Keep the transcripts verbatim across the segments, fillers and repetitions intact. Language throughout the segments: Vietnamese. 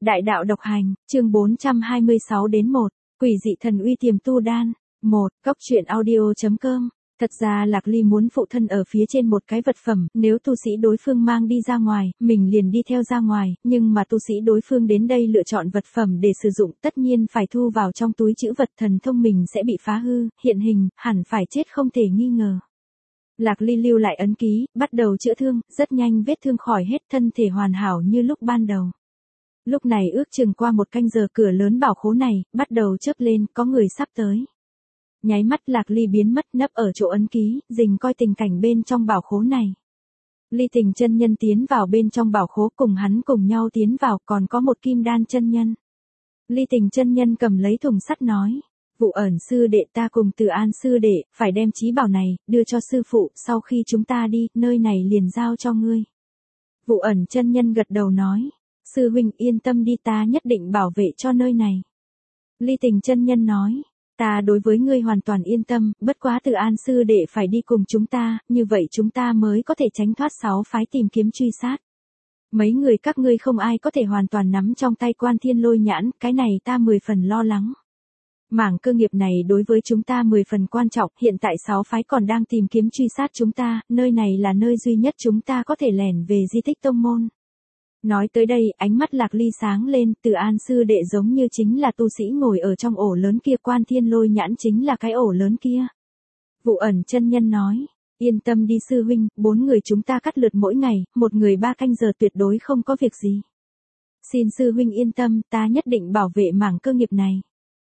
Đại đạo độc hành, chương bốn trăm hai mươi sáu đến một, quỷ dị thần uy tiềm tu đan. một. Cốc truyện audio.com. Thật ra Lạc Ly muốn phụ thân ở phía trên một cái vật phẩm, nếu tu sĩ đối phương mang đi ra ngoài, mình liền đi theo ra ngoài, nhưng mà tu sĩ đối phương đến đây lựa chọn vật phẩm để sử dụng tất nhiên phải thu vào trong túi trữ vật, thần thông mình sẽ bị phá hư, hiện hình, hẳn phải chết không thể nghi ngờ. Lạc Ly lưu lại ấn ký, bắt đầu chữa thương, rất nhanh vết thương khỏi hết, thân thể hoàn hảo như lúc ban đầu. Lúc này ước chừng qua một canh giờ, cửa lớn bảo khố này bắt đầu chớp lên, có người sắp tới. Nháy mắt Lạc Ly biến mất, nấp ở chỗ ấn ký, rình coi tình cảnh bên trong bảo khố này. Ly Tình chân nhân tiến vào bên trong bảo khố, cùng hắn cùng nhau tiến vào, còn có một Kim Đan chân nhân. Ly Tình chân nhân cầm lấy thùng sắt nói: Vụ Ẩn sư đệ, ta cùng Từ An sư đệ phải đem chí bảo này đưa cho sư phụ, sau khi chúng ta đi, nơi này liền giao cho ngươi. Vụ Ẩn chân nhân gật đầu nói: Sư huynh yên tâm đi, ta nhất định bảo vệ cho nơi này. Ly Tình chân nhân nói: Ta đối với ngươi hoàn toàn yên tâm, bất quá Từ An sư đệ phải đi cùng chúng ta, như vậy chúng ta mới có thể tránh thoát sáu phái tìm kiếm truy sát. Mấy người các ngươi không ai có thể hoàn toàn nắm trong tay Quan Thiên Lôi Nhãn, cái này ta mười phần lo lắng. Mảng cơ nghiệp này đối với chúng ta mười phần quan trọng, hiện tại sáu phái còn đang tìm kiếm truy sát chúng ta, nơi này là nơi duy nhất chúng ta có thể lẻn về di tích tông môn. Nói tới đây, ánh mắt Lạc Ly sáng lên, Từ An sư đệ giống như chính là tu sĩ ngồi ở trong ổ lớn kia, Quan Thiên Lôi Nhãn chính là cái ổ lớn kia. Vụ Ẩn chân nhân nói: Yên tâm đi sư huynh, bốn người chúng ta cắt lượt mỗi ngày, một người ba canh giờ tuyệt đối không có việc gì. Xin sư huynh yên tâm, ta nhất định bảo vệ mảng cơ nghiệp này.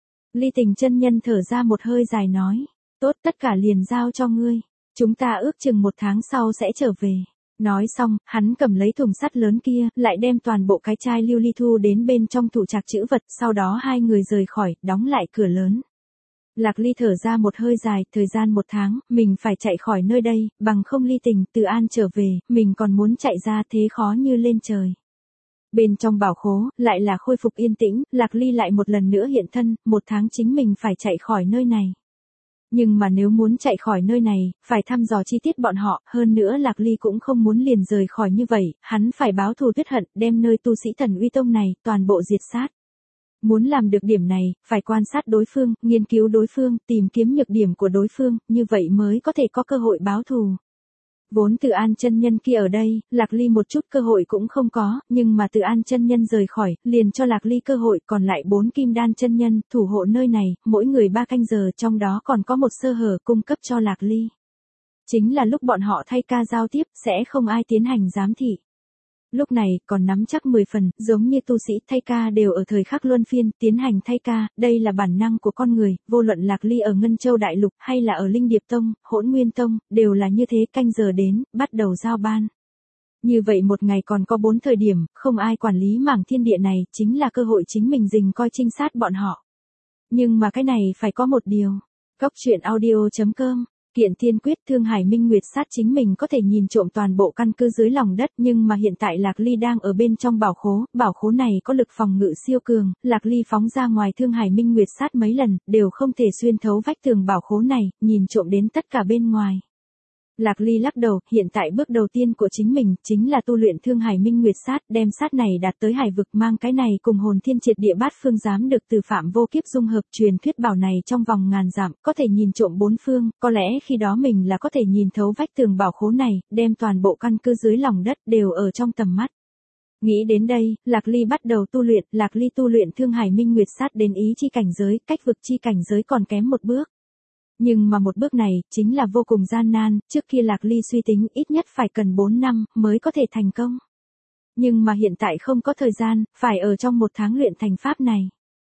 Ly Tình chân nhân thở ra một hơi dài nói: Tốt, tất cả liền giao cho ngươi. Chúng ta ước chừng một tháng sau sẽ trở về. Nói xong, hắn cầm lấy thùng sắt lớn kia, lại đem toàn bộ cái chai lưu ly thu đến bên trong thủ trạc trữ vật, sau đó hai người rời khỏi, đóng lại cửa lớn. Lạc Ly thở ra một hơi dài, thời gian một tháng, mình phải chạy khỏi nơi đây, bằng không Ly Tình, Từ An trở về, mình còn muốn chạy ra, thế khó như lên trời. Bên trong bảo khố, lại là khôi phục yên tĩnh, Lạc Ly lại một lần nữa hiện thân, một tháng chính mình phải chạy khỏi nơi này. Nhưng mà nếu muốn chạy khỏi nơi này, phải thăm dò chi tiết bọn họ, hơn nữa Lạc Ly cũng không muốn liền rời khỏi như vậy, hắn phải báo thù tuyết hận, đem nơi tu sĩ Thần Uy Tông này, toàn bộ diệt sát. Muốn làm được điểm này, phải quan sát đối phương, nghiên cứu đối phương, tìm kiếm nhược điểm của đối phương, như vậy mới có thể có cơ hội báo thù. Vốn Từ An chân nhân kia ở đây, Lạc Ly một chút cơ hội cũng không có, nhưng mà Từ An chân nhân rời khỏi, liền cho Lạc Ly cơ hội, còn lại bốn Kim Đan chân nhân thủ hộ nơi này, mỗi người ba canh giờ, trong đó còn có một sơ hở cung cấp cho Lạc Ly. Chính là lúc bọn họ thay ca giao tiếp, sẽ không ai tiến hành giám thị. Lúc này, còn nắm chắc mười phần, giống như tu sĩ thay ca đều ở thời khắc luân phiên, tiến hành thay ca, đây là bản năng của con người, vô luận Lạc Ly ở Ngân Châu Đại Lục, hay là ở Linh Điệp Tông, Hỗn Nguyên Tông, đều là như thế, canh giờ đến, bắt đầu giao ban. Như vậy một ngày còn có bốn thời điểm, không ai quản lý mảng thiên địa này, chính là cơ hội chính mình rình coi trinh sát bọn họ. Nhưng mà cái này phải có một điều. Cốc truyện audio.com. Kiện tiên quyết, Thương Hải Minh Nguyệt sát chính mình có thể nhìn trộm toàn bộ căn cứ dưới lòng đất, nhưng mà hiện tại Lạc Ly đang ở bên trong bảo khố, bảo khố này có lực phòng ngự siêu cường, Lạc Ly phóng ra ngoài Thương Hải Minh Nguyệt sát mấy lần, đều không thể xuyên thấu vách tường bảo khố này, nhìn trộm đến tất cả bên ngoài. Lạc Ly lắc đầu, hiện tại bước đầu tiên của chính mình, chính là tu luyện Thương Hải Minh Nguyệt sát, đem sát này đạt tới hải vực, mang cái này cùng hồn thiên triệt địa bát phương giám được từ phạm vô kiếp dung hợp, truyền thuyết bảo này trong vòng ngàn dặm, có thể nhìn trộm bốn phương, có lẽ khi đó mình là có thể nhìn thấu vách tường bảo khố này, đem toàn bộ căn cứ dưới lòng đất, đều ở trong tầm mắt. Nghĩ đến đây, Lạc Ly bắt đầu tu luyện, Lạc Ly tu luyện Thương Hải Minh Nguyệt sát đến ý chi cảnh giới, cách vực chi cảnh giới còn kém một bước. Nhưng mà một bước này, chính là vô cùng gian nan, trước kia Lạc Ly suy tính ít nhất phải cần bốn năm, mới có thể thành công. Nhưng mà hiện tại không có thời gian, phải ở trong một tháng luyện thành pháp này.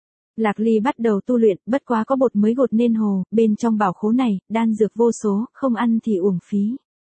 Lạc Ly bắt đầu tu luyện, bất quá có bột mới gột nên hồ, bên trong bảo khố này, đan dược vô số, không ăn thì uổng phí.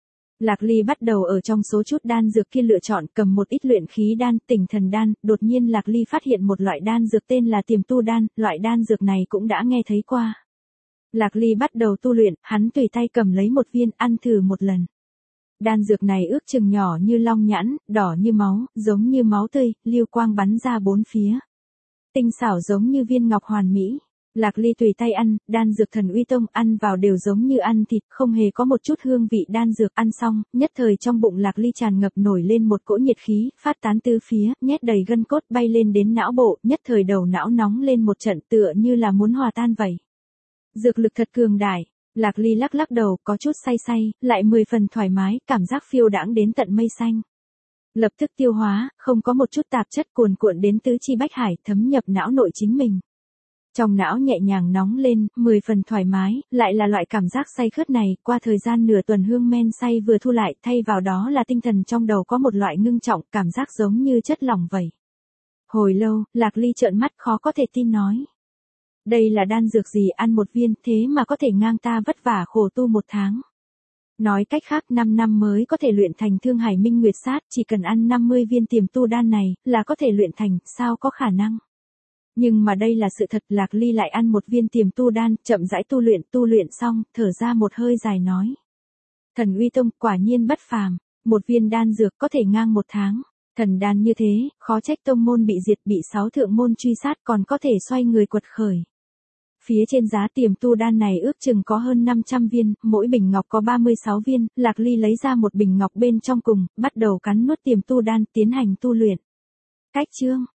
Lạc Ly bắt đầu ở trong số chút đan dược kia lựa chọn, cầm một ít luyện khí đan, tỉnh thần đan, đột nhiên Lạc Ly phát hiện một loại đan dược tên là tiềm tu đan, loại đan dược này cũng đã nghe thấy qua. Lạc Ly bắt đầu tu luyện, hắn tùy tay cầm lấy một viên, ăn thử một lần. Đan dược này ước chừng nhỏ như long nhãn, đỏ như máu, giống như máu tươi, lưu quang bắn ra bốn phía. Tinh xảo giống như viên ngọc hoàn mỹ. Lạc Ly tùy tay ăn, đan dược Thần Uy Tông ăn vào đều giống như ăn thịt, không hề có một chút hương vị đan dược. Ăn xong, nhất thời trong bụng Lạc Ly tràn ngập nổi lên một cỗ nhiệt khí, phát tán tứ phía, nhét đầy gân cốt bay lên đến não bộ, nhất thời đầu não nóng lên một trận tựa như là muốn hòa tan vậy. Dược lực thật cường đại. Lạc Ly lắc lắc đầu, có chút say say, lại mười phần thoải mái, cảm giác phiêu đãng đến tận mây xanh. Lập tức tiêu hóa, không có một chút tạp chất cuồn cuộn đến tứ chi bách hải, thấm nhập não nội chính mình. Trong não nhẹ nhàng nóng lên, mười phần thoải mái, lại là loại cảm giác say khướt này, qua thời gian nửa tuần hương men say vừa thu lại, thay vào đó là tinh thần trong đầu có một loại ngưng trọng, cảm giác giống như chất lỏng vậy. Hồi lâu, Lạc Ly trợn mắt khó có thể tin nói. Đây là đan dược gì, ăn một viên, thế mà có thể ngang ta vất vả khổ tu một tháng. Nói cách khác năm năm mới có thể luyện thành Thương Hải Minh Nguyệt Sát, chỉ cần ăn năm mươi viên tiềm tu đan này, là có thể luyện thành, sao có khả năng. Nhưng mà đây là sự thật. Lạc Ly lại ăn một viên tiềm tu đan, chậm rãi tu luyện, tu luyện xong, thở ra một hơi dài nói. Thần Uy Tông quả nhiên bất phàm, một viên đan dược có thể ngang một tháng. Thần đan như thế, khó trách tông môn bị diệt, bị sáu thượng môn truy sát còn có thể xoay người quật khởi. Phía trên giá tiềm tu đan này ước chừng có hơn năm trăm viên, mỗi bình ngọc có ba mươi sáu viên, Lạc Ly lấy ra một bình ngọc bên trong cùng, bắt đầu cắn nuốt tiềm tu đan, tiến hành tu luyện. Cách chương